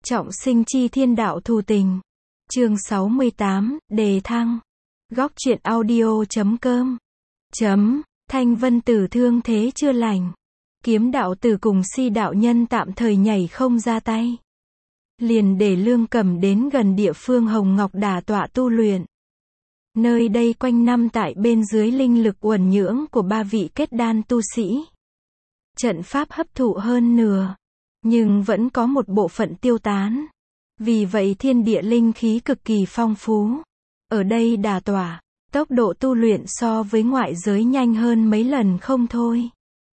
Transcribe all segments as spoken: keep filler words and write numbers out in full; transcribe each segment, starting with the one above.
Trọng sinh chi thiên đạo thù tình. Chương sáu mươi tám, đề thăng. Góc truyện audio chấm com. Chấm, Thanh Vân Tử thương thế chưa lành. Kiếm đạo tử cùng Si đạo nhân tạm thời nhảy không ra tay. Liền để Lương Cẩm đến gần địa phương Hồng Ngọc đả tọa tu luyện. Nơi đây quanh năm tại bên dưới linh lực uẩn nhưỡng của ba vị kết đan tu sĩ. Trận pháp hấp thụ hơn nửa, nhưng vẫn có một bộ phận tiêu tán. Vì vậy thiên địa linh khí cực kỳ phong phú. Ở đây đả tọa, tốc độ tu luyện so với ngoại giới nhanh hơn mấy lần không thôi.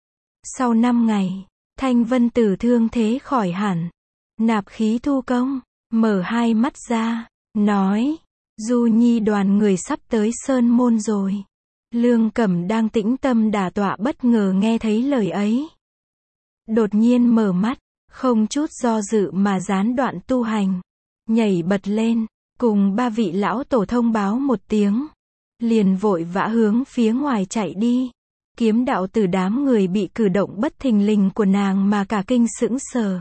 Sau năm ngày, Thanh Vân Tử thương thế khỏi hẳn. Nạp khí thu công, mở hai mắt ra, nói, Du Nhi đoàn người sắp tới Sơn Môn rồi. Lương Cẩm đang tĩnh tâm đả tọa bất ngờ nghe thấy lời ấy. Đột nhiên mở mắt, không chút do dự mà gián đoạn tu hành. Nhảy bật lên, cùng ba vị lão tổ thông báo một tiếng. Liền vội vã hướng phía ngoài chạy đi. Kiếm đạo tử đám người bị cử động bất thình lình của nàng mà cả kinh sững sờ.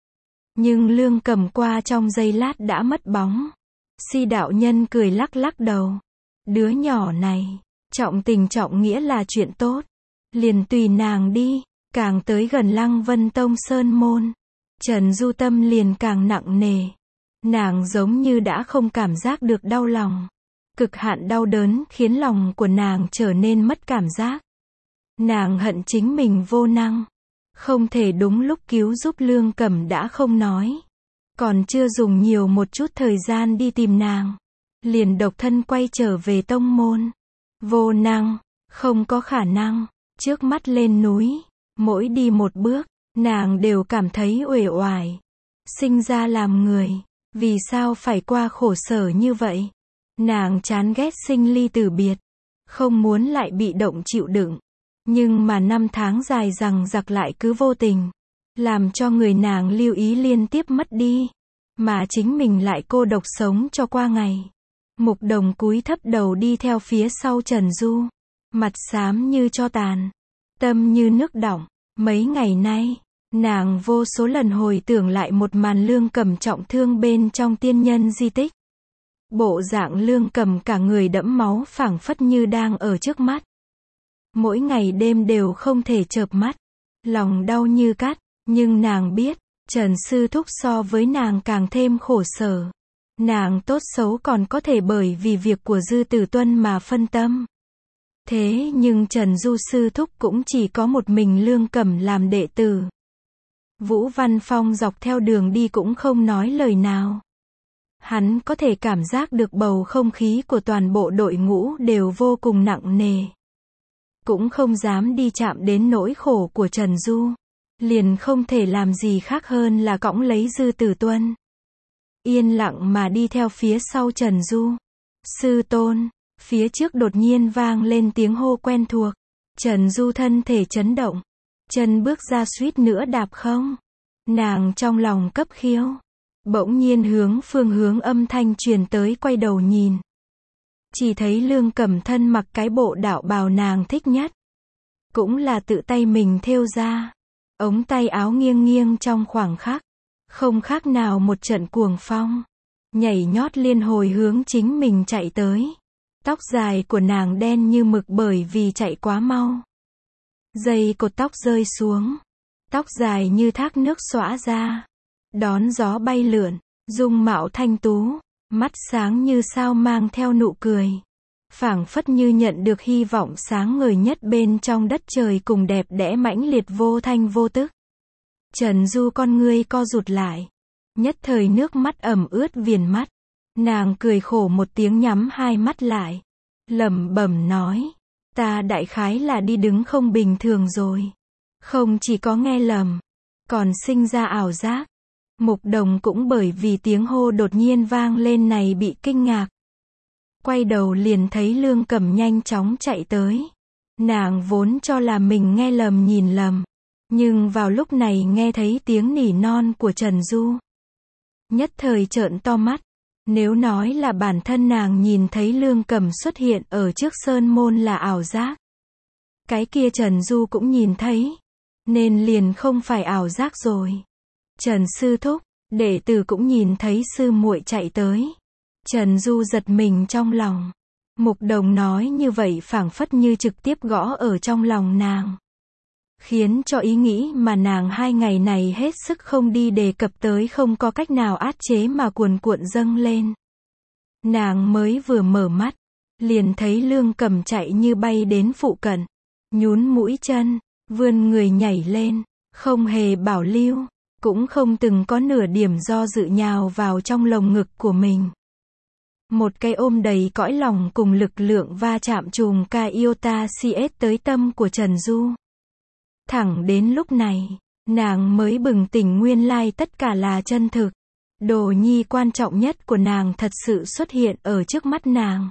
Nhưng Lương Cẩm qua trong giây lát đã mất bóng. Si đạo nhân cười lắc lắc đầu. Đứa nhỏ này, trọng tình trọng nghĩa là chuyện tốt. Liền tùy nàng đi. Càng tới gần Lăng Vân Tông Sơn Môn, Trần Du tâm liền càng nặng nề. Nàng giống như đã không cảm giác được đau lòng. Cực hạn đau đớn khiến lòng của nàng trở nên mất cảm giác. Nàng hận chính mình vô năng. Không thể đúng lúc cứu giúp Lương Cẩm đã không nói. Còn chưa dùng nhiều một chút thời gian đi tìm nàng. Liền độc thân quay trở về tông môn. Vô năng, không có khả năng, trước mắt lên núi. Mỗi đi một bước, nàng đều cảm thấy uể oải. Sinh ra làm người, vì sao phải qua khổ sở như vậy? Nàng chán ghét sinh ly tử biệt, không muốn lại bị động chịu đựng. Nhưng mà năm tháng dài dằng dặc lại cứ vô tình, làm cho người nàng lưu ý liên tiếp mất đi. Mà chính mình lại cô độc sống cho qua ngày. Mục Đồng cúi thấp đầu đi theo phía sau Trần Du. Mặt xám như tro tàn. Tâm như nước đọng. Mấy ngày nay, nàng vô số lần hồi tưởng lại một màn Lương Cẩm trọng thương bên trong tiên nhân di tích. Bộ dạng Lương Cẩm cả người đẫm máu phảng phất như đang ở trước mắt. Mỗi ngày đêm đều không thể chợp mắt. Lòng đau như cắt, nhưng nàng biết, Trần Sư Thúc so với nàng càng thêm khổ sở. Nàng tốt xấu còn có thể bởi vì việc của Dư Tử Tuân mà phân tâm. Thế nhưng Trần Du Sư Thúc cũng chỉ có một mình Lương Cẩm làm đệ tử. Vũ Văn Phong dọc theo đường đi cũng không nói lời nào. Hắn có thể cảm giác được bầu không khí của toàn bộ đội ngũ đều vô cùng nặng nề. Cũng không dám đi chạm đến nỗi khổ của Trần Du. Liền không thể làm gì khác hơn là cõng lấy Dư Tử Tuân. Yên lặng mà đi theo phía sau Trần Du. Sư tôn. Phía trước đột nhiên vang lên tiếng hô quen thuộc. Trần Du thân thể chấn động. Chân bước ra suýt nữa đạp không. Nàng trong lòng cấp khiếu. Bỗng nhiên hướng phương hướng âm thanh truyền tới quay đầu nhìn. Chỉ thấy Lương Cẩm thân mặc cái bộ đạo bào nàng thích nhất. Cũng là tự tay mình thêu ra. Ống tay áo nghiêng nghiêng trong khoảng khắc. Không khác nào một trận cuồng phong. Nhảy nhót liên hồi hướng chính mình chạy tới. Tóc dài của nàng đen như mực bởi vì chạy quá mau. Dây cột tóc rơi xuống. Tóc dài như thác nước xõa ra. Đón gió bay lượn. Dung mạo thanh tú. Mắt sáng như sao mang theo nụ cười. Phảng phất như nhận được hy vọng sáng ngời nhất bên trong đất trời cùng đẹp đẽ mãnh liệt vô thanh vô tức. Trần Du con ngươi co rụt lại. Nhất thời nước mắt ẩm ướt viền mắt. Nàng cười khổ một tiếng nhắm hai mắt lại. Lẩm bẩm nói. Ta đại khái là đi đứng không bình thường rồi. Không chỉ có nghe lầm. Còn sinh ra ảo giác. Mục Đồng cũng bởi vì tiếng hô đột nhiên vang lên này bị kinh ngạc. Quay đầu liền thấy Lương Cẩm nhanh chóng chạy tới. Nàng vốn cho là mình nghe lầm nhìn lầm. Nhưng vào lúc này nghe thấy tiếng nỉ non của Trần Du. Nhất thời trợn to mắt. Nếu nói là bản thân nàng nhìn thấy Lương Cẩm xuất hiện ở trước Sơn Môn là ảo giác. Cái kia Trần Du cũng nhìn thấy. Nên liền không phải ảo giác rồi. Trần Sư Thúc, Đệ tử cũng nhìn thấy sư muội chạy tới. Trần Du giật mình trong lòng. Mục Đồng nói như vậy phảng phất như trực tiếp gõ ở trong lòng nàng. Khiến cho ý nghĩ mà nàng hai ngày này hết sức không đi đề cập tới không có cách nào át chế mà cuồn cuộn dâng lên. Nàng mới vừa mở mắt, liền thấy Lương Cẩm chạy như bay đến phụ cận, nhún mũi chân, vươn người nhảy lên, không hề bảo lưu, cũng không từng có nửa điểm do dự nhào vào trong lồng ngực của mình. Một cái ôm đầy cõi lòng cùng lực lượng va chạm chùm ca iota cs tới tâm của Trần Du. Thẳng đến lúc này, nàng mới bừng tỉnh nguyên lai tất cả là chân thực. Đồ nhi quan trọng nhất của nàng thật sự xuất hiện ở trước mắt nàng.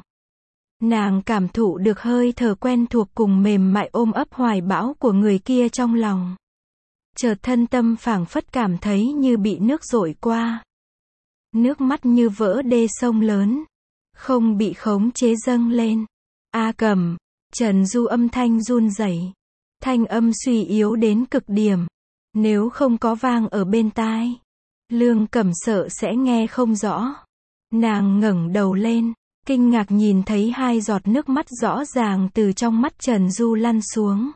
Nàng cảm thụ được hơi thở quen thuộc cùng mềm mại ôm ấp hoài bão của người kia trong lòng. Chợt thân tâm phảng phất cảm thấy như bị nước dội qua. Nước mắt như vỡ đê sông lớn, không bị khống chế dâng lên. A Cẩm, Trần Du âm thanh run rẩy, thanh âm suy yếu đến cực điểm. Nếu không có vang ở bên tai, Lương Cẩm sợ sẽ nghe không rõ. Nàng ngẩng đầu lên, kinh ngạc nhìn thấy hai giọt nước mắt rõ ràng từ trong mắt Trần Du lăn xuống.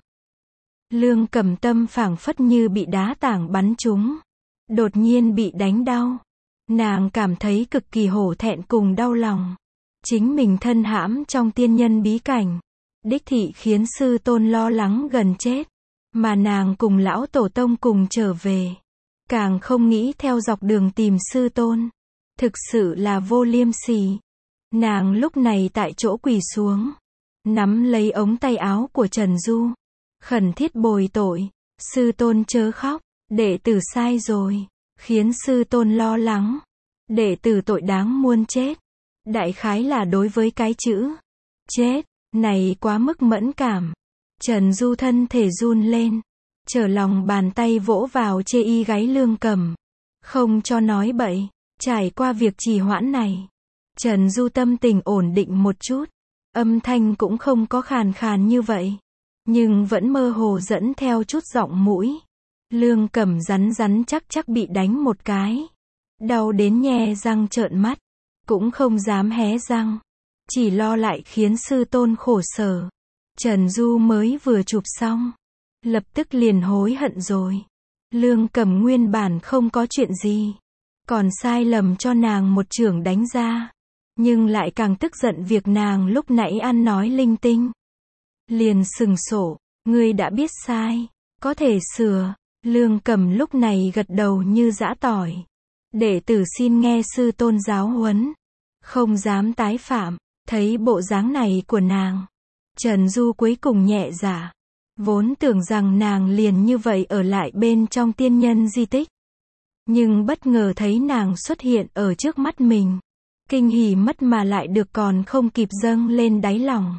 Lương Cẩm tâm phảng phất như bị đá tảng bắn trúng, đột nhiên bị đánh đau. Nàng cảm thấy cực kỳ hổ thẹn cùng đau lòng. Chính mình thân hãm trong tiên nhân bí cảnh, đích thị khiến sư tôn lo lắng gần chết, mà nàng cùng lão tổ tông cùng trở về, càng không nghĩ theo dọc đường tìm sư tôn. Thực sự là vô liêm sỉ. Nàng lúc này tại chỗ quỳ xuống, nắm lấy ống tay áo của Trần Du, khẩn thiết bồi tội. Sư tôn chớ khóc, đệ tử sai rồi, khiến sư tôn lo lắng. Đệ tử tội đáng muôn chết. Đại khái là đối với cái chữ chết này quá mức mẫn cảm. Trần Du thân thể run lên, trở lòng bàn tay vỗ vào chê y gáy Lương Cẩm, không cho nói bậy. Trải qua việc trì hoãn này, Trần Du tâm tình ổn định một chút, âm thanh cũng không có khàn khàn như vậy, nhưng vẫn mơ hồ dẫn theo chút giọng mũi. Lương Cẩm rắn rắn chắc chắc bị đánh một cái, đau đến nhe răng trợn mắt, cũng không dám hé răng, chỉ lo lại khiến sư tôn khổ sở. Trần Du mới vừa chụp xong, lập tức liền hối hận rồi. Lương Cẩm nguyên bản không có chuyện gì, còn sai lầm cho nàng một chưởng đánh ra, nhưng lại càng tức giận việc nàng lúc nãy ăn nói linh tinh. Liền sừng sổ, ngươi đã biết sai, có thể sửa. Lương Cẩm lúc này gật đầu như giã tỏi. Đệ tử xin nghe sư tôn giáo huấn, không dám tái phạm. Thấy bộ dáng này của nàng, Trần Du cuối cùng nhẹ dạ. Vốn tưởng rằng nàng liền như vậy ở lại bên trong tiên nhân di tích, nhưng bất ngờ thấy nàng xuất hiện ở trước mắt mình, kinh hỉ mất mà lại được còn không kịp dâng lên đáy lòng.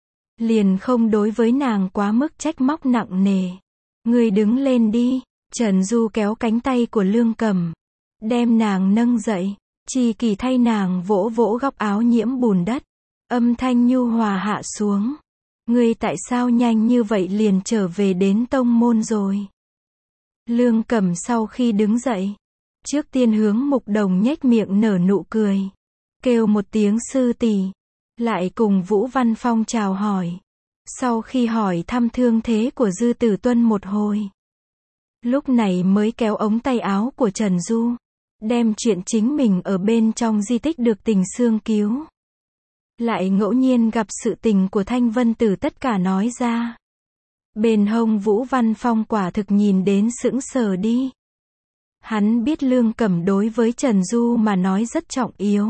Liền không đối với nàng quá mức trách móc nặng nề. Ngươi đứng lên đi. Trần Du kéo cánh tay của Lương Cẩm, đem nàng nâng dậy, chỉ kỳ thay nàng vỗ vỗ góc áo nhiễm bùn đất, âm thanh nhu hòa hạ xuống. Ngươi tại sao nhanh như vậy liền trở về đến tông môn rồi? Lương Cẩm sau khi đứng dậy, trước tiên hướng Mục Đồng nhếch miệng nở nụ cười, kêu một tiếng sư tỷ, lại cùng Vũ Văn Phong chào hỏi. Sau khi hỏi thăm thương thế của Dư Tử Tuân một hồi, lúc này mới kéo ống tay áo của Trần Du, đem chuyện chính mình ở bên trong di tích được Tình Xương cứu, lại ngẫu nhiên gặp sự tình của Thanh Vân Tử tất cả nói ra. Bên hông Vũ Văn Phong quả thực nhìn đến sững sờ đi. Hắn biết Lương Cẩm đối với Trần Du mà nói rất trọng yếu,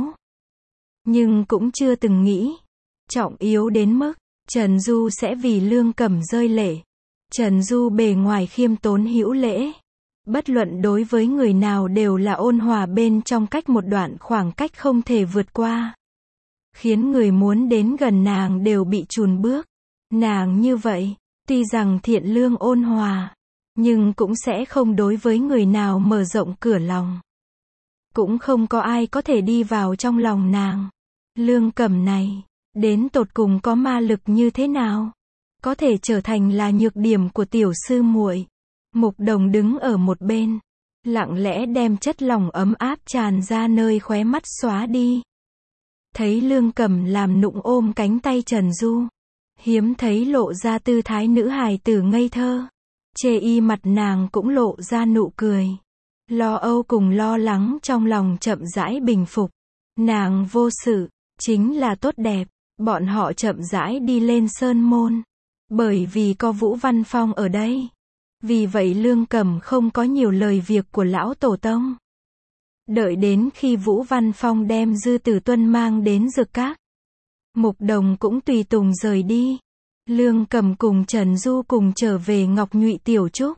nhưng cũng chưa từng nghĩ trọng yếu đến mức Trần Du sẽ vì Lương Cẩm rơi lệ. Trần Du bề ngoài khiêm tốn hữu lễ, bất luận đối với người nào đều là ôn hòa bên trong cách một đoạn khoảng cách không thể vượt qua, khiến người muốn đến gần nàng đều bị chùn bước. Nàng như vậy, tuy rằng thiện lương ôn hòa, nhưng cũng sẽ không đối với người nào mở rộng cửa lòng. Cũng không có ai có thể đi vào trong lòng nàng. Lương Cẩm này, đến tột cùng có ma lực như thế nào, có thể trở thành là nhược điểm của tiểu sư muội. Mục Đồng đứng ở một bên, lặng lẽ đem chất lòng ấm áp tràn ra nơi khóe mắt xóa đi. Thấy Lương Cẩm làm nụng ôm cánh tay Trần Du, hiếm thấy lộ ra tư thái nữ hài tử ngây thơ. Chê y mặt nàng cũng lộ ra nụ cười. Lo âu cùng lo lắng trong lòng chậm rãi bình phục. Nàng vô sự, chính là tốt đẹp. Bọn họ chậm rãi đi lên sơn môn. Bởi vì có Vũ Văn Phong ở đây. Vì vậy Lương Cẩm không có nhiều lời việc của lão tổ tông. Đợi đến khi Vũ Văn Phong đem Dư Tử Tuân mang đến Dược Các, Mục Đồng cũng tùy tùng rời đi. Lương Cẩm cùng Trần Du cùng trở về Ngọc Nhụy Tiểu Trúc.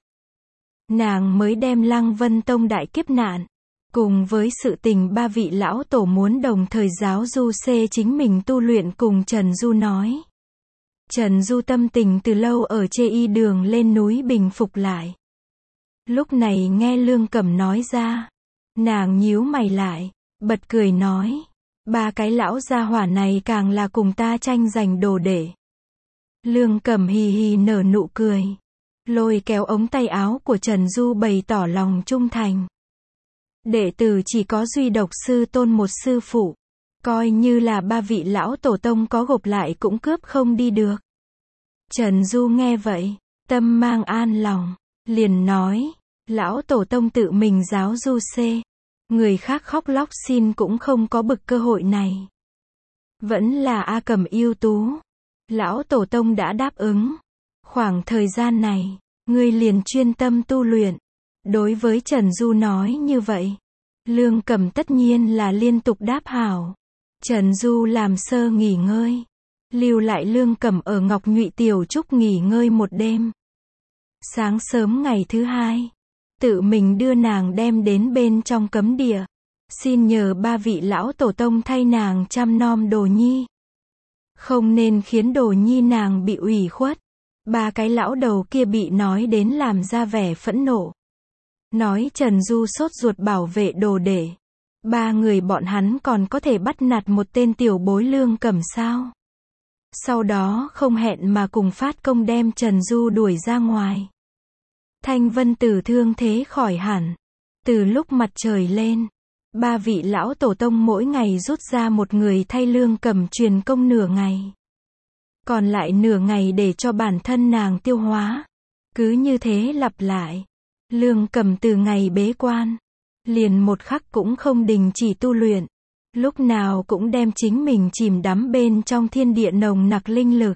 Nàng mới đem Lăng Vân Tông đại kiếp nạn, cùng với sự tình ba vị lão tổ muốn đồng thời giáo Du xê chính mình tu luyện cùng Trần Du nói. Trần Du tâm tình từ lâu ở chê y đường lên núi bình phục lại. Lúc này nghe Lương Cẩm nói ra, nàng nhíu mày lại, bật cười nói, ba cái lão gia hỏa này càng là cùng ta tranh giành đồ đệ. Lương Cẩm hì hì nở nụ cười, lôi kéo ống tay áo của Trần Du bày tỏ lòng trung thành. Đệ tử chỉ có duy độc sư tôn một sư phụ, coi như là ba vị lão tổ tông có gộp lại cũng cướp không đi được. Trần Du nghe vậy, tâm mang an lòng, liền nói, lão tổ tông tự mình giáo Du xê, người khác khóc lóc xin cũng không có bực cơ hội này. Vẫn là A Cẩm ưu tú, lão tổ tông đã đáp ứng. Khoảng thời gian này, ngươi liền chuyên tâm tu luyện. Đối với Trần Du nói như vậy, Lương Cẩm tất nhiên là liên tục đáp hảo. Trần Du làm sơ nghỉ ngơi, lưu lại Lương Cẩm ở Ngọc Nhụy Tiểu Trúc nghỉ ngơi một đêm. Sáng sớm ngày thứ hai, tự mình đưa nàng đem đến bên trong cấm địa, xin nhờ ba vị lão tổ tông thay nàng chăm nom Đồ Nhi. Không nên khiến Đồ Nhi nàng bị ủy khuất. Ba cái lão đầu kia bị nói đến làm ra vẻ phẫn nộ. Nói Trần Du sốt ruột bảo vệ đồ đệ. Ba người bọn hắn còn có thể bắt nạt một tên tiểu bối Lương Cẩm sao? Sau đó không hẹn mà cùng phát công đem Trần Du đuổi ra ngoài. Thanh Vân Tử thương thế khỏi hẳn. Từ lúc mặt trời lên, ba vị lão tổ tông mỗi ngày rút ra một người thay Lương Cẩm truyền công nửa ngày. Còn lại nửa ngày để cho bản thân nàng tiêu hóa. Cứ như thế lặp lại. Lương Cẩm từ ngày bế quan, liền một khắc cũng không đình chỉ tu luyện. Lúc nào cũng đem chính mình chìm đắm bên trong thiên địa nồng nặc linh lực.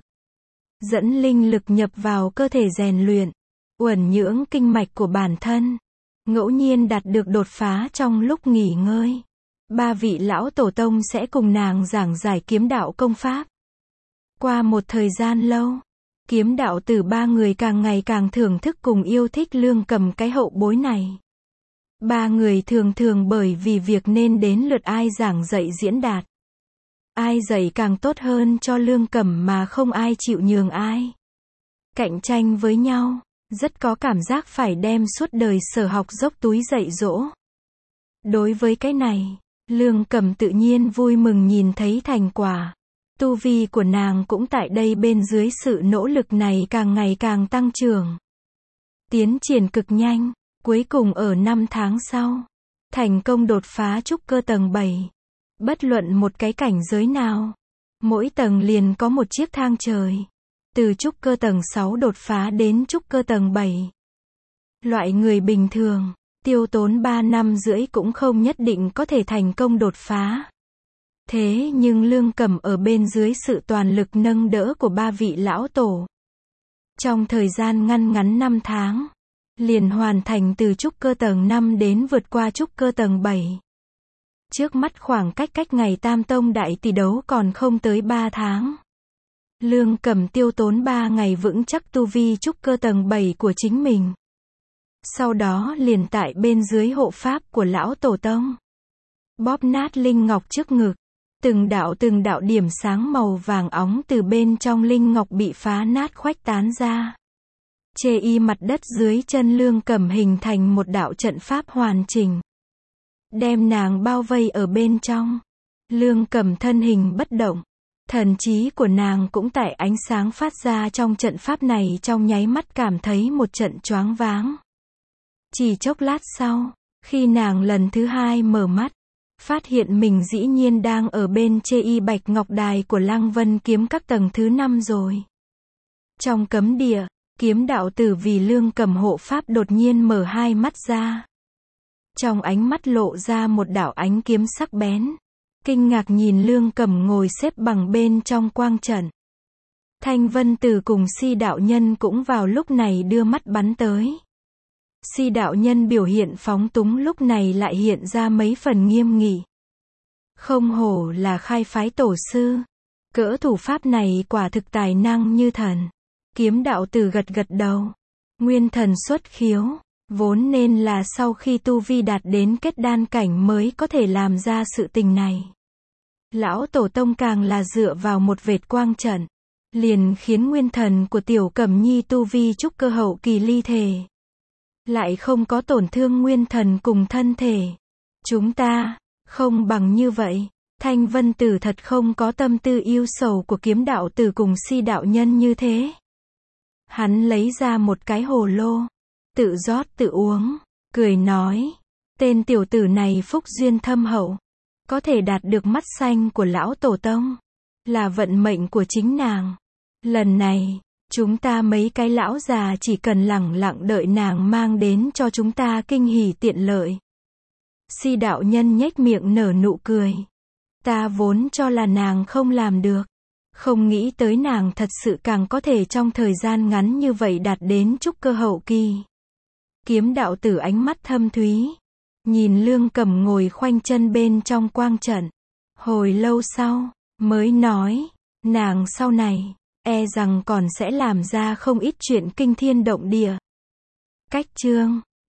Dẫn linh lực nhập vào cơ thể rèn luyện, uẩn nhưỡng kinh mạch của bản thân. Ngẫu nhiên đạt được đột phá trong lúc nghỉ ngơi. Ba vị lão tổ tông sẽ cùng nàng giảng giải kiếm đạo công pháp. Qua một thời gian lâu, kiếm đạo tử ba người càng ngày càng thưởng thức cùng yêu thích Lương Cẩm cái hậu bối này. Ba người thường thường bởi vì việc nên đến lượt ai giảng dạy diễn đạt. Ai dạy càng tốt hơn cho Lương Cẩm mà không ai chịu nhường ai. Cạnh tranh với nhau, rất có cảm giác phải đem suốt đời sở học dốc túi dạy dỗ. Đối với cái này, Lương Cẩm tự nhiên vui mừng nhìn thấy thành quả. Tu vi của nàng cũng tại đây bên dưới sự nỗ lực này càng ngày càng tăng trưởng. Tiến triển cực nhanh, cuối cùng ở năm tháng sau, thành công đột phá trúc cơ tầng bảy. Bất luận một cái cảnh giới nào, mỗi tầng liền có một chiếc thang trời. Từ trúc cơ tầng sáu đột phá đến trúc cơ tầng bảy. Loại người bình thường, tiêu tốn ba năm rưỡi cũng không nhất định có thể thành công đột phá. Thế nhưng Lương Cẩm ở bên dưới sự toàn lực nâng đỡ của ba vị lão tổ. Trong thời gian ngăn ngắn năm tháng, liền hoàn thành từ trúc cơ tầng năm đến vượt qua trúc cơ tầng bảy. Trước mắt khoảng cách cách ngày Tam Tông đại tỷ đấu còn không tới ba tháng. Lương Cẩm tiêu tốn ba ngày vững chắc tu vi trúc cơ tầng bảy của chính mình. Sau đó liền tại bên dưới hộ pháp của lão tổ tông, bóp nát linh ngọc trước ngực. Từng đạo từng đạo điểm sáng màu vàng óng từ bên trong linh ngọc bị phá nát khuếch tán ra. Chê y mặt đất dưới chân Lương Cẩm hình thành một đạo trận pháp hoàn chỉnh, đem nàng bao vây ở bên trong. Lương Cẩm thân hình bất động, thần trí của nàng cũng tại ánh sáng phát ra trong trận pháp này trong nháy mắt cảm thấy một trận choáng váng. Chỉ chốc lát sau, khi nàng lần thứ hai mở mắt, phát hiện mình dĩ nhiên đang ở bên chê y bạch ngọc đài của Lăng Vân kiếm các tầng thứ năm rồi. Trong cấm địa, kiếm đạo tử vì Lương Cầm hộ pháp đột nhiên mở hai mắt ra. Trong ánh mắt lộ ra một đạo ánh kiếm sắc bén. Kinh ngạc nhìn Lương Cầm ngồi xếp bằng bên trong quang trận. Thanh Vân Tử cùng Si đạo nhân cũng vào lúc này đưa mắt bắn tới. Si đạo nhân biểu hiện phóng túng lúc này lại hiện ra mấy phần nghiêm nghị. Không hổ là khai phái tổ sư. Cỡ thủ pháp này quả thực tài năng như thần. Kiếm đạo tử gật gật đầu. Nguyên thần xuất khiếu. Vốn nên là sau khi tu vi đạt đến kết đan cảnh mới có thể làm ra sự tình này. Lão tổ tông càng là dựa vào một vệt quang trận. Liền khiến nguyên thần của Tiểu Cẩm Nhi tu vi trúc cơ hậu kỳ ly thể. Lại không có tổn thương nguyên thần cùng thân thể. Chúng ta, không bằng như vậy. Thanh Vân Tử thật không có tâm tư yêu sầu của kiếm đạo tử cùng Si đạo nhân như thế. Hắn lấy ra một cái hồ lô. Tự rót tự uống. Cười nói. Tên tiểu tử này phúc duyên thâm hậu. Có thể đạt được mắt xanh của lão tổ tông. Là vận mệnh của chính nàng. Lần này, chúng ta mấy cái lão già chỉ cần lẳng lặng đợi nàng mang đến cho chúng ta kinh hỉ tiện lợi. Si đạo nhân nhếch miệng nở nụ cười. Ta vốn cho là nàng không làm được. Không nghĩ tới nàng thật sự càng có thể trong thời gian ngắn như vậy đạt đến trúc cơ hậu kỳ. Kiếm đạo tử ánh mắt thâm thúy. Nhìn Lương Cầm ngồi khoanh chân bên trong quang trận. Hồi lâu sau, mới nói, nàng sau này, e rằng còn sẽ làm ra không ít chuyện kinh thiên động địa. Cách chương